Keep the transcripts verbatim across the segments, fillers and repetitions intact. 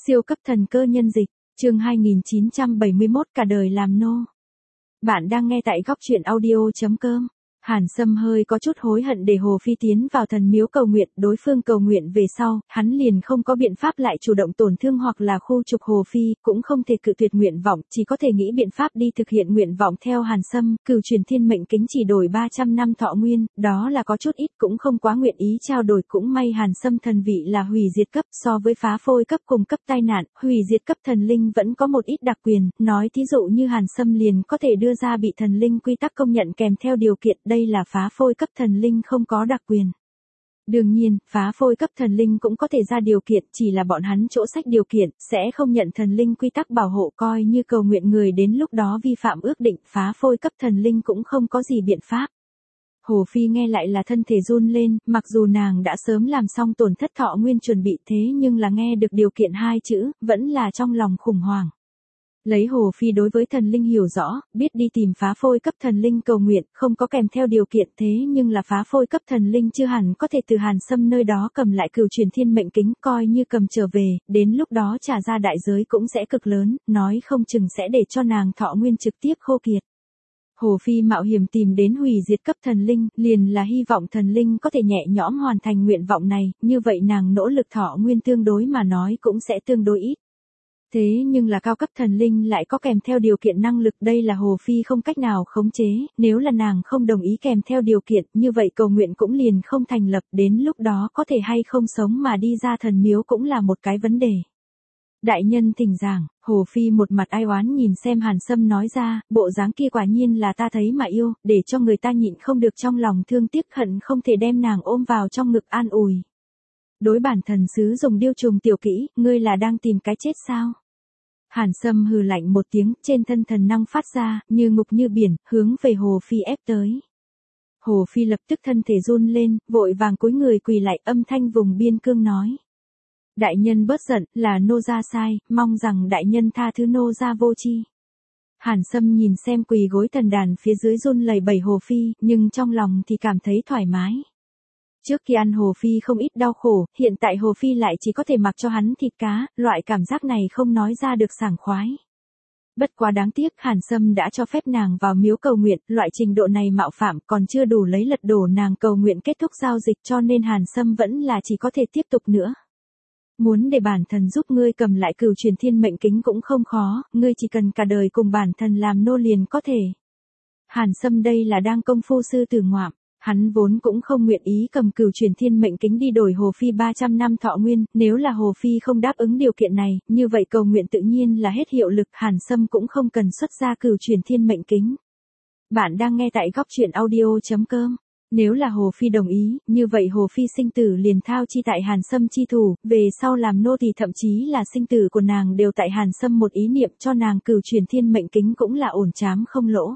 Siêu cấp thần cơ nhân dịch, chương hai nghìn chín trăm bảy mươi mốt cả đời làm nô. Bạn đang nghe tại góc truyện audio chấm com. Hàn Sâm hơi có chút hối hận để Hồ Phi tiến vào thần miếu cầu nguyện, đối phương cầu nguyện về sau, hắn liền không có biện pháp lại chủ động tổn thương hoặc là khu trục Hồ Phi, cũng không thể cự tuyệt nguyện vọng, chỉ có thể nghĩ biện pháp đi thực hiện nguyện vọng theo Hàn Sâm, cửu truyền thiên mệnh kính chỉ đổi ba trăm năm thọ nguyên, đó là có chút ít cũng không quá nguyện ý trao đổi, cũng may Hàn Sâm thần vị là hủy diệt cấp, so với phá phôi cấp cùng cấp tai nạn, hủy diệt cấp thần linh vẫn có một ít đặc quyền, nói thí dụ như Hàn Sâm liền có thể đưa ra bị thần linh quy tắc công nhận kèm theo điều kiện, đây là phá phôi cấp thần linh không có đặc quyền. Đương nhiên, phá phôi cấp thần linh cũng có thể ra điều kiện, chỉ là bọn hắn chỗ sách điều kiện, sẽ không nhận thần linh quy tắc bảo hộ, coi như cầu nguyện người đến lúc đó vi phạm ước định, phá phôi cấp thần linh cũng không có gì biện pháp. Hồ Phi nghe lại là thân thể run lên, mặc dù nàng đã sớm làm xong tổn thất thọ nguyên chuẩn bị, thế nhưng là nghe được điều kiện hai chữ, vẫn là trong lòng khủng hoảng. Lấy Hồ Phi đối với thần linh hiểu rõ, biết đi tìm phá phôi cấp thần linh cầu nguyện, không có kèm theo điều kiện, thế nhưng là phá phôi cấp thần linh chưa hẳn có thể từ Hàn Sâm nơi đó cầm lại cửu truyền thiên mệnh kính, coi như cầm trở về, đến lúc đó trả ra đại giới cũng sẽ cực lớn, nói không chừng sẽ để cho nàng thọ nguyên trực tiếp khô kiệt. Hồ Phi mạo hiểm tìm đến hủy diệt cấp thần linh, liền là hy vọng thần linh có thể nhẹ nhõm hoàn thành nguyện vọng này, như vậy nàng nỗ lực thọ nguyên tương đối mà nói cũng sẽ tương đối ít. Thế nhưng là cao cấp thần linh lại có kèm theo điều kiện năng lực, đây là Hồ Phi không cách nào khống chế, nếu là nàng không đồng ý kèm theo điều kiện, như vậy cầu nguyện cũng liền không thành lập, đến lúc đó có thể hay không sống mà đi ra thần miếu cũng là một cái vấn đề. Đại nhân thỉnh giảng, Hồ Phi một mặt ai oán nhìn xem Hàn Sâm nói ra, bộ dáng kia quả nhiên là ta thấy mà yêu, để cho người ta nhịn không được trong lòng thương tiếc, hận không thể đem nàng ôm vào trong ngực an ủi. Đối bản thần sứ dùng điêu trùng tiểu kỹ, ngươi là đang tìm cái chết sao? Hàn Sâm hừ lạnh một tiếng, trên thân thần năng phát ra, như ngục như biển, hướng về Hồ Phi ép tới. Hồ Phi lập tức thân thể run lên, vội vàng cúi người quỳ lại, âm thanh vùng biên cương nói. Đại nhân bớt giận, là nô gia sai, mong rằng đại nhân tha thứ nô gia vô tri. Hàn Sâm nhìn xem quỳ gối thần đàn phía dưới run lẩy bẩy Hồ Phi, nhưng trong lòng thì cảm thấy thoải mái. Trước khi ăn Hồ Phi không ít đau khổ, hiện tại Hồ Phi lại chỉ có thể mặc cho hắn thịt cá, loại cảm giác này không nói ra được sảng khoái. Bất quá đáng tiếc, Hàn Sâm đã cho phép nàng vào miếu cầu nguyện, loại trình độ này mạo phạm còn chưa đủ lấy lật đổ nàng cầu nguyện kết thúc giao dịch, cho nên Hàn Sâm vẫn là chỉ có thể tiếp tục nữa. Muốn để bản thần giúp ngươi cầm lại cửu truyền thiên mệnh kính cũng không khó, ngươi chỉ cần cả đời cùng bản thần làm nô liền có thể. Hàn Sâm đây là đang công phu sư tử ngoạm. Hắn vốn cũng không nguyện ý cầm cửu truyền thiên mệnh kính đi đổi Hồ Phi ba trăm năm thọ nguyên, nếu là Hồ Phi không đáp ứng điều kiện này, như vậy cầu nguyện tự nhiên là hết hiệu lực, Hàn Sâm cũng không cần xuất ra cửu truyền thiên mệnh kính. Bạn đang nghe tại góc truyện audio chấm com. Nếu là Hồ Phi đồng ý, như vậy Hồ Phi sinh tử liền thao chi tại Hàn Sâm chi thủ, về sau làm nô thì thậm chí là sinh tử của nàng đều tại Hàn Sâm một ý niệm, cho nàng cửu truyền thiên mệnh kính cũng là ổn chám không lỗ.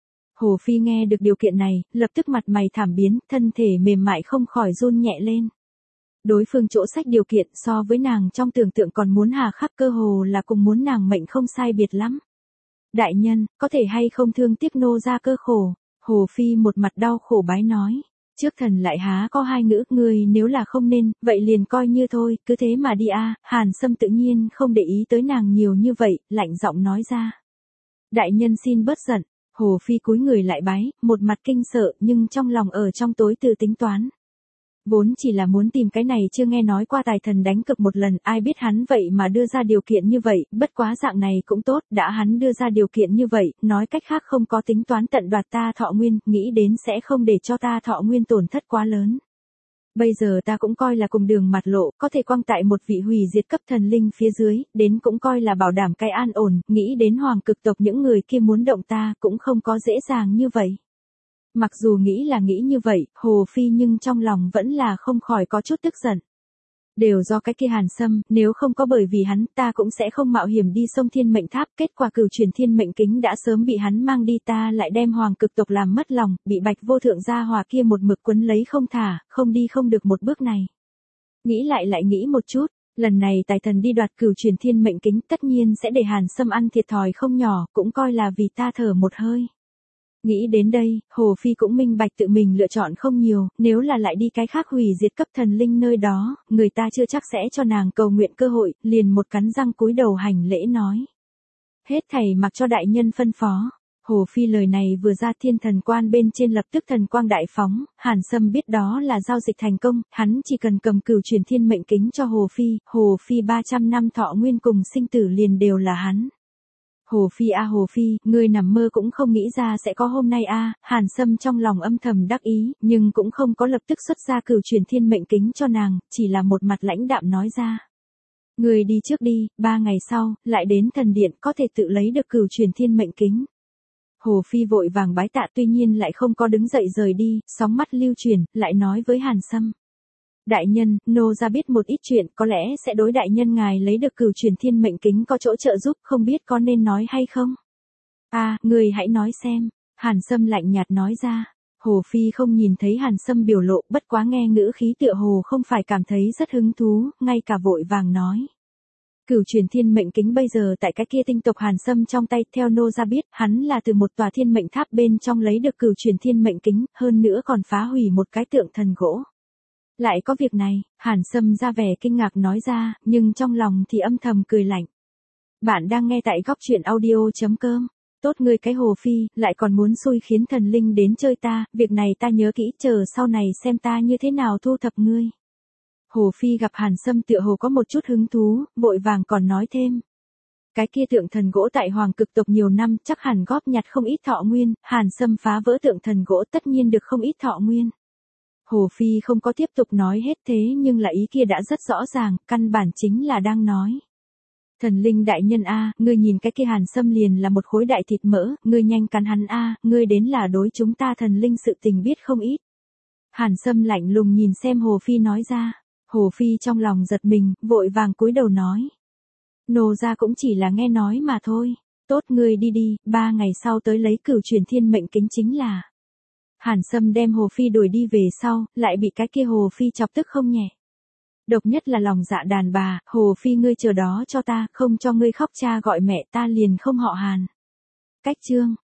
Hồ Phi nghe được điều kiện này, lập tức mặt mày thảm biến, thân thể mềm mại không khỏi run nhẹ lên. Đối phương chỗ sách điều kiện so với nàng trong tưởng tượng còn muốn hà khắc, cơ hồ là cùng muốn nàng mệnh không sai biệt lắm. Đại nhân, có thể hay không thương tiếc nô ra cơ khổ? Hồ Phi một mặt đau khổ bái nói. Trước thần lại há có hai ngữ, người nếu là không nên, vậy liền coi như thôi, cứ thế mà đi a. Hàn Sâm tự nhiên không để ý tới nàng nhiều như vậy, lạnh giọng nói ra. Đại nhân xin bớt giận. Hồ Phi cúi người lại bái, một mặt kinh sợ, nhưng trong lòng ở trong tối từ tính toán. Vốn chỉ là muốn tìm cái này chưa nghe nói qua tài thần đánh cực một lần, ai biết hắn vậy mà đưa ra điều kiện như vậy, bất quá dạng này cũng tốt, đã hắn đưa ra điều kiện như vậy, nói cách khác không có tính toán tận đoạt ta thọ nguyên, nghĩ đến sẽ không để cho ta thọ nguyên tổn thất quá lớn. Bây giờ ta cũng coi là cùng đường mặt lộ, có thể quăng tại một vị hủy diệt cấp thần linh phía dưới, đến cũng coi là bảo đảm cái an ổn, nghĩ đến hoàng cực tộc những người kia muốn động ta cũng không có dễ dàng như vậy. Mặc dù nghĩ là nghĩ như vậy, Hồ Phi nhưng trong lòng vẫn là không khỏi có chút tức giận. Đều do cái kia Hàn Sâm, nếu không có bởi vì hắn, ta cũng sẽ không mạo hiểm đi sông Thiên Mệnh Tháp, kết quả cửu truyền thiên mệnh kính đã sớm bị hắn mang đi, ta lại đem hoàng cực tộc làm mất lòng, bị Bạch Vô Thượng gia hòa kia một mực quấn lấy không thả, không đi không được một bước này. Nghĩ lại lại nghĩ một chút, lần này tài thần đi đoạt cửu truyền thiên mệnh kính tất nhiên sẽ để Hàn Sâm ăn thiệt thòi không nhỏ, cũng coi là vì ta thở một hơi. Nghĩ đến đây, Hồ Phi cũng minh bạch tự mình lựa chọn không nhiều, nếu là lại đi cái khác hủy diệt cấp thần linh nơi đó, người ta chưa chắc sẽ cho nàng cầu nguyện cơ hội, liền một cắn răng cúi đầu hành lễ nói. Hết thảy mặc cho đại nhân phân phó. Hồ Phi lời này vừa ra, thiên thần quan bên trên lập tức thần quang đại phóng, Hàn Sâm biết đó là giao dịch thành công, hắn chỉ cần cầm cửu truyền thiên mệnh kính cho Hồ Phi, Hồ Phi ba trăm năm thọ nguyên cùng sinh tử liền đều là hắn. Hồ Phi a Hồ Phi, ngươi nằm mơ cũng không nghĩ ra sẽ có hôm nay a, Hàn Sâm trong lòng âm thầm đắc ý, nhưng cũng không có lập tức xuất ra cửu truyền thiên mệnh kính cho nàng, chỉ là một mặt lãnh đạm nói ra. Ngươi đi trước đi, ba ngày sau, lại đến thần điện có thể tự lấy được cửu truyền thiên mệnh kính. Hồ Phi vội vàng bái tạ, tuy nhiên lại không có đứng dậy rời đi, sóng mắt lưu truyền, lại nói với Hàn Sâm. Đại nhân, nô ra biết một ít chuyện, có lẽ sẽ đối đại nhân ngài lấy được cửu truyền thiên mệnh kính có chỗ trợ giúp, không biết có nên nói hay không? À, người hãy nói xem. Hàn Sâm lạnh nhạt nói ra. Hồ Phi không nhìn thấy Hàn Sâm biểu lộ, bất quá nghe ngữ khí tựa hồ không phải cảm thấy rất hứng thú, ngay cả vội vàng nói. Cửu truyền thiên mệnh kính bây giờ tại cái kia tinh tộc Hàn Sâm trong tay, theo nô ra biết, hắn là từ một tòa thiên mệnh tháp bên trong lấy được cửu truyền thiên mệnh kính, hơn nữa còn phá hủy một cái tượng thần gỗ. Lại có việc này, Hàn Sâm ra vẻ kinh ngạc nói ra, nhưng trong lòng thì âm thầm cười lạnh. Bạn đang nghe tại góc truyện audio chấm com. Tốt ngươi cái Hồ Phi, lại còn muốn xui khiến thần linh đến chơi ta, việc này ta nhớ kỹ, chờ sau này xem ta như thế nào thu thập ngươi. Hồ Phi gặp Hàn Sâm tựa hồ có một chút hứng thú, vội vàng còn nói thêm. Cái kia tượng thần gỗ tại Hoàng Cực tộc nhiều năm, chắc hẳn góp nhặt không ít thọ nguyên, Hàn Sâm phá vỡ tượng thần gỗ tất nhiên được không ít thọ nguyên. Hồ Phi không có tiếp tục nói hết, thế nhưng là ý kia đã rất rõ ràng, căn bản chính là đang nói. Thần linh đại nhân a, ngươi nhìn cái kia Hàn Sâm liền là một khối đại thịt mỡ, ngươi nhanh cắn hắn a, ngươi đến là đối chúng ta thần linh sự tình biết không ít. Hàn Sâm lạnh lùng nhìn xem Hồ Phi nói ra. Hồ Phi trong lòng giật mình, vội vàng cúi đầu nói. Nô ra cũng chỉ là nghe nói mà thôi. Tốt ngươi đi đi, ba ngày sau tới lấy cửu truyền thiên mệnh kính chính là. Hàn Sâm đem Hồ Phi đuổi đi về sau, lại bị cái kia Hồ Phi chọc tức không nhẹ. Độc nhất là lòng dạ đàn bà, Hồ Phi ngươi chờ đó cho ta, không cho ngươi khóc cha gọi mẹ ta liền không họ Hàn. Cách chương.